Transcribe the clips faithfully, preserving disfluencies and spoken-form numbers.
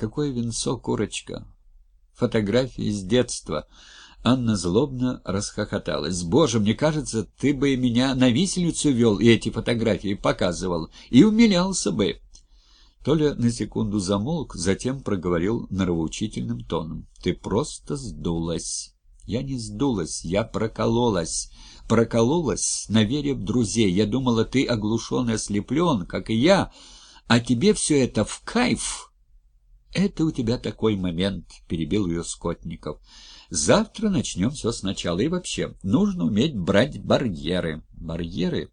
какое венцо, курочка! Фотографии с детства. Анна злобно расхохоталась. «Боже, мне кажется, ты бы и меня на виселицу вел и эти фотографии показывал, и умилялся бы». Толя на секунду замолк, затем проговорил нравоучительным тоном. «Ты просто сдулась». «Я не сдулась, я прокололась. Прокололась на вере в друзей. Я думала, ты оглушен и ослеплен, как и я, а тебе все это в кайф». «Это у тебя такой момент», — перебил ее Скотников. «Завтра начнем все сначала. И вообще, нужно уметь брать барьеры». «Барьеры?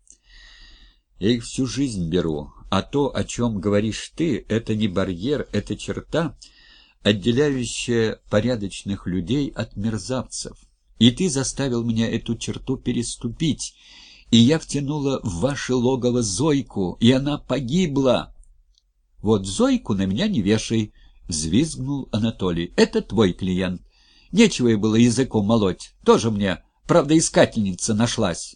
Я их всю жизнь беру. А то, о чем говоришь ты, это не барьер, это черта, отделяющая порядочных людей от мерзавцев. И ты заставил меня эту черту переступить, и я втянула в ваше логово Зойку, и она погибла». «Вот Зойку на меня не вешай», — взвизгнул Анатолий. «Это твой клиент. Нечего ей было языком молоть. Тоже мне правдоискательница нашлась».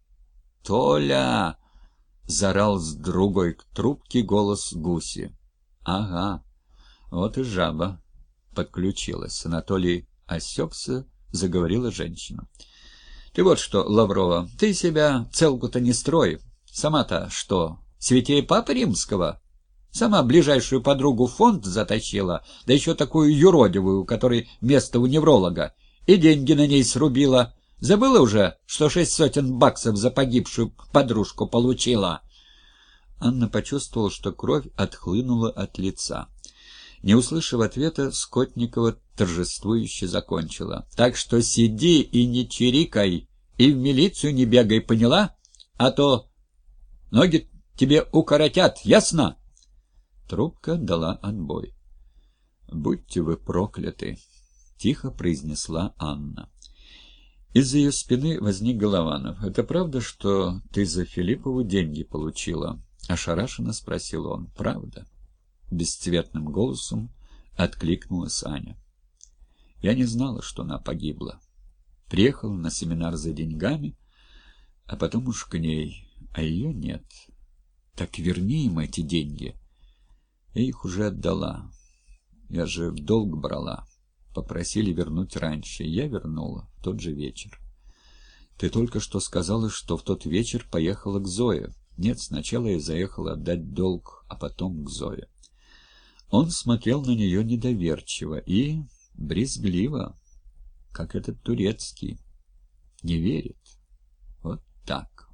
«Толя!» — заорал с другой трубки голос Гуси. «Ага, вот и жаба подключилась». Анатолий осекся, заговорила женщина. «Ты вот что, Лаврова, ты себя целку-то не строй. Сама-то что, святее Папы Римского? Сама ближайшую подругу в фонд затащила, да еще такую юродивую, у которой место у невролога, и деньги на ней срубила. Забыла уже, что шесть сотен баксов за погибшую подружку получила?» Анна почувствовала, что кровь отхлынула от лица. Не услышав ответа, Скотникова торжествующе закончила. «Так что сиди и не чирикай, и в милицию не бегай, поняла? А то ноги тебе укоротят, ясно?» Трубка дала отбой. «Будьте вы прокляты», — тихо произнесла Анна. Из-за ее спины возник Голованов. «Это правда, что ты за Филиппову деньги получила?» — ошарашенно спросил он. «Правда?» — бесцветным голосом откликнулась Аня. «Я не знала, что она погибла. Приехала на семинар за деньгами, а потом уж к ней, а ее нет. Так верни им эти деньги». Я их уже отдала. Я же в долг брала. Попросили вернуть раньше. Я вернула в тот же вечер. Ты только что сказала, что в тот вечер поехала к Зое. Нет, сначала я заехала отдать долг, а потом к Зое. Он смотрел на нее недоверчиво и брезгливо, как этот турецкий. Не верит. Вот так.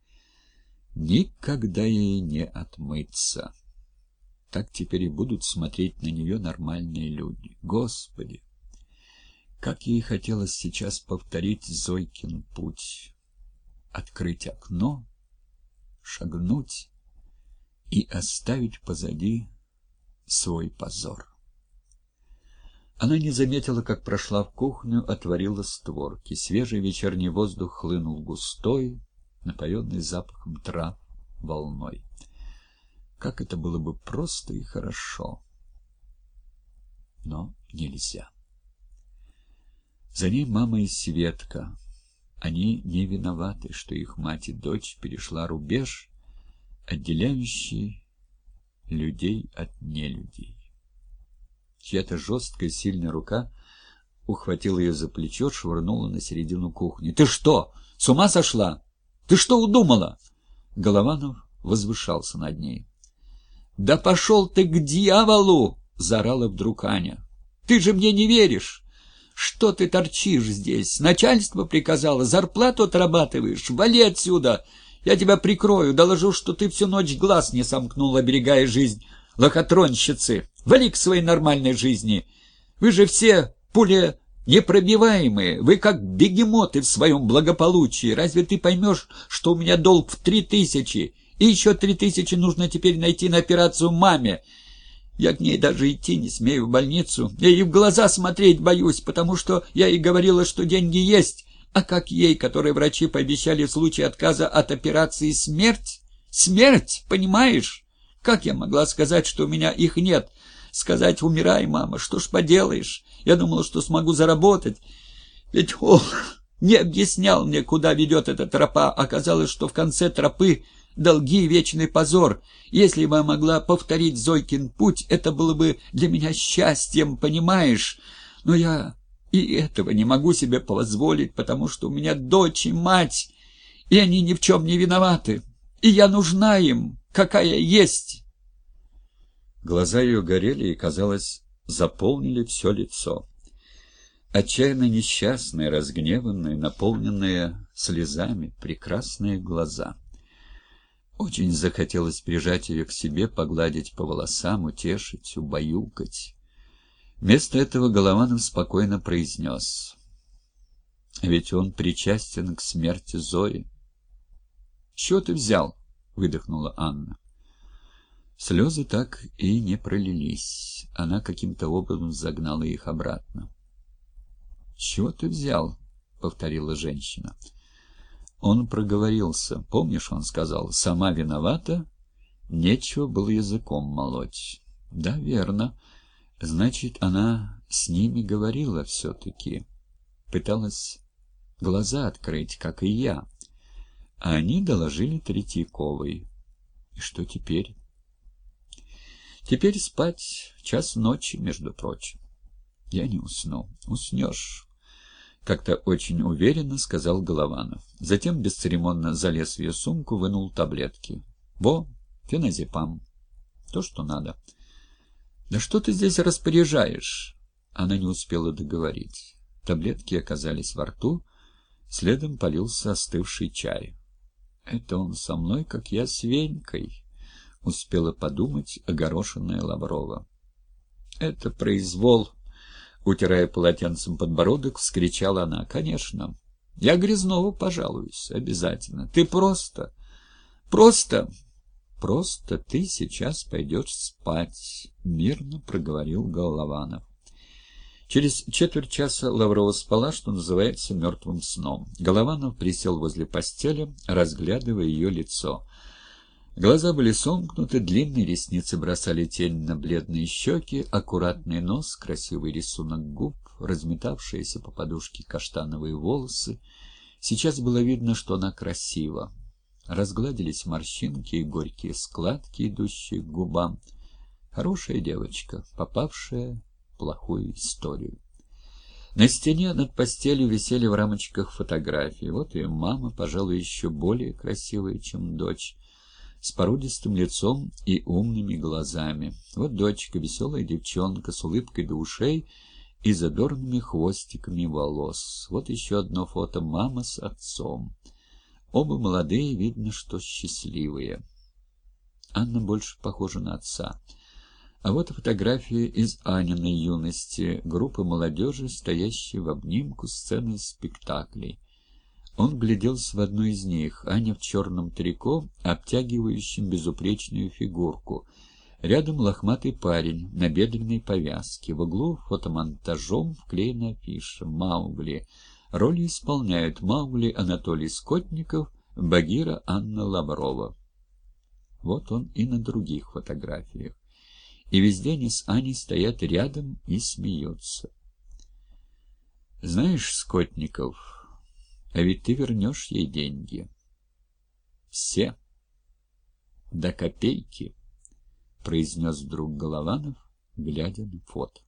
Никогда ей не отмыться. Так теперь и будут смотреть на нее нормальные люди. Господи! Как ей хотелось сейчас повторить Зойкин путь. Открыть окно, шагнуть и оставить позади свой позор. Она не заметила, как прошла в кухню, отворила створки. Свежий вечерний воздух хлынул густой, напоенный запахом трав волной. Как это было бы просто и хорошо. Но нельзя. За ней мама и Светка. Они не виноваты, что их мать и дочь перешла рубеж, отделяющий людей от нелюдей. Чья-то жесткая, сильная рука ухватила ее за плечо, швырнула на середину кухни. «Ты что, с ума сошла? Ты что удумала?» Голованов возвышался над ней. «Да пошел ты к дьяволу!» — заорала вдруг Аня. «Ты же мне не веришь! Что ты торчишь здесь? Начальство приказало, зарплату отрабатываешь. Вали отсюда! Я тебя прикрою, доложу, что ты всю ночь глаз не сомкнула, оберегая жизнь лохотронщицы. Вали к своей нормальной жизни! Вы же все пули непробиваемые, вы как бегемоты в своем благополучии. Разве ты поймешь, что у меня долг в три тысячи? И еще три тысячи нужно теперь найти на операцию маме. Я к ней даже идти не смею в больницу. Я ей в глаза смотреть боюсь, потому что я ей говорила, что деньги есть. А как ей, которой врачи пообещали в случае отказа от операции смерть? Смерть, понимаешь? Как я могла сказать, что у меня их нет? Сказать: умирай, мама, что ж поделаешь? Я думала, что смогу заработать. Ведь он не объяснял мне, куда ведет эта тропа. Оказалось, что в конце тропы долги, вечный позор. Если бы я могла повторить Зойкин путь, это было бы для меня счастьем, понимаешь? Но я и этого не могу себе позволить, потому что у меня дочь и мать, и они ни в чем не виноваты. И я нужна им, какая есть». Глаза ее горели и, казалось, заполнили все лицо. Отчаянно несчастные, разгневанные, наполненные слезами, прекрасные глаза. Очень захотелось прижать ее к себе, погладить по волосам, утешить, убаюкать. Вместо этого Голованов спокойно произнес: «Ведь он причастен к смерти Зои». «С чего ты взял?» — выдохнула Анна. Слезы так и не пролились. Она каким-то образом загнала их обратно. «С чего ты взял?» — повторила женщина. Он проговорился. Помнишь, он сказал: «Сама виновата, нечего было языком молоть». «Да, верно. Значит, она с ними говорила все-таки. Пыталась глаза открыть, как и я. А они доложили Третьяковой. И что теперь?» «Теперь спать. Час ночи, между прочим». «Я не усну». «Уснешь», — как-то очень уверенно сказал Голованов. Затем бесцеремонно залез в ее сумку, вынул таблетки. «Во, феназепам. То, что надо». «Да что ты здесь распоряжаешь?» Она не успела договорить. Таблетки оказались во рту, следом полился остывший чай. «Это он со мной, как я с Венькой», — успела подумать огорошенная Лаврова. «Это произвол», — утирая полотенцем подбородок, вскричала она. «Конечно. Я Грязнову пожалуюсь. Обязательно. Ты просто... просто... просто ты сейчас пойдешь спать», — мирно проговорил Голованов. Через четверть часа Лаврова спала, что называется, мертвым сном. Голованов присел возле постели, разглядывая ее лицо. Глаза были сомкнуты, длинные ресницы бросали тень на бледные щеки, аккуратный нос, красивый рисунок губ, разметавшиеся по подушке каштановые волосы. Сейчас было видно, что она красива. Разгладились морщинки и горькие складки, идущие к губам. Хорошая девочка, попавшая в плохую историю. На стене над постелью висели в рамочках фотографии. Вот ее мама, пожалуй, еще более красивая, чем дочь, с породистым лицом и умными глазами. Вот дочка, веселая девчонка, с улыбкой до ушей и задорными хвостиками волос. Вот еще одно фото — мама с отцом. Оба молодые, видно, что счастливые. Анна больше похожа на отца. А вот фотография из Аниной юности, группы молодежи, стоящей в обнимку, сцены спектаклей. Он гляделся в одну из них. Аня в черном трико, обтягивающем безупречную фигурку. Рядом лохматый парень на бедренной повязке. В углу фотомонтажом вклеена афиша «Маугли». Роли исполняют Маугли Анатолий Скотников, Багира Анна Лаврова. Вот он и на других фотографиях. И везде они с Аней стоят рядом и смеются. «Знаешь, Скотников, а ведь ты вернешь ей деньги. Все. До копейки», — произнес вдруг Голованов, глядя на фото.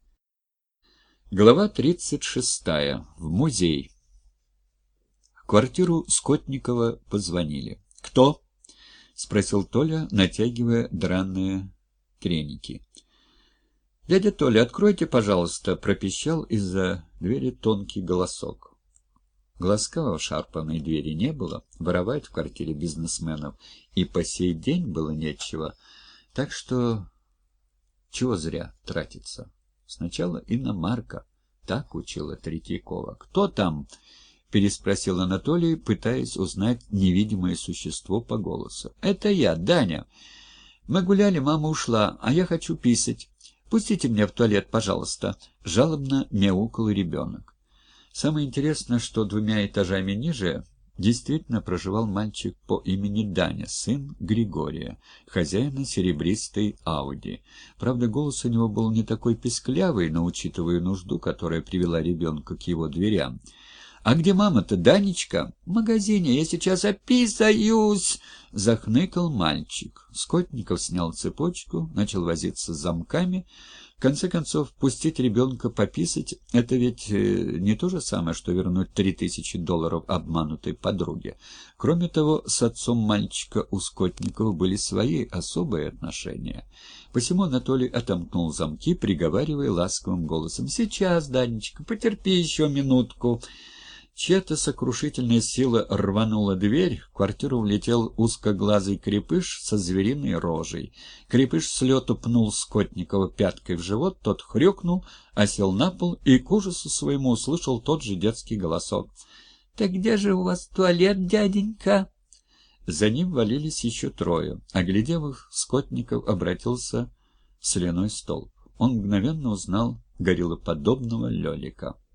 Глава тридцать шестая. В музей. В квартиру Скотникова позвонили. «Кто?» — спросил Толя, натягивая драные треники. «Дядя Толя, откройте, пожалуйста», — пропищал из-за двери тонкий голосок. Глазка в шарпанной двери не было, воровать в квартире бизнесменов и по сей день было нечего, так что чего зря тратиться. Сначала иномарка, так учила Третьякова. «Кто там?» — переспросил Анатолий, пытаясь узнать невидимое существо по голосу. «Это я, Даня. Мы гуляли, мама ушла, а я хочу писать. Пустите меня в туалет, пожалуйста», — жалобно мяукал ребенок. Самое интересное, что двумя этажами ниже действительно проживал мальчик по имени Даня, сын Григория, хозяина серебристой Ауди. Правда, голос у него был не такой писклявый, но, учитывая нужду, которая привела ребенка к его дверям, «А где мама-то, Данечка?» «В магазине, я сейчас описаюсь!» — захныкал мальчик. Скотников снял цепочку, начал возиться с замками. В конце концов, пустить ребенка пописать — это ведь не то же самое, что вернуть три тысячи долларов обманутой подруге. Кроме того, с отцом мальчика у Скотникова были свои особые отношения. Посему Анатолий отомкнул замки, приговаривая ласковым голосом: «Сейчас, Данечка, потерпи еще минутку». Чья-то сокрушительная сила рванула дверь, в квартиру влетел узкоглазый крепыш со звериной рожей. Крепыш с лету пнул Скотникова пяткой в живот, тот хрюкнул, осел на пол и к ужасу своему услышал тот же детский голосок: «Так где же у вас туалет, дяденька?» За ним валились еще трое. Оглядев их, Скотников обратился в соляной столб. Он мгновенно узнал гориллоподобного Лелика.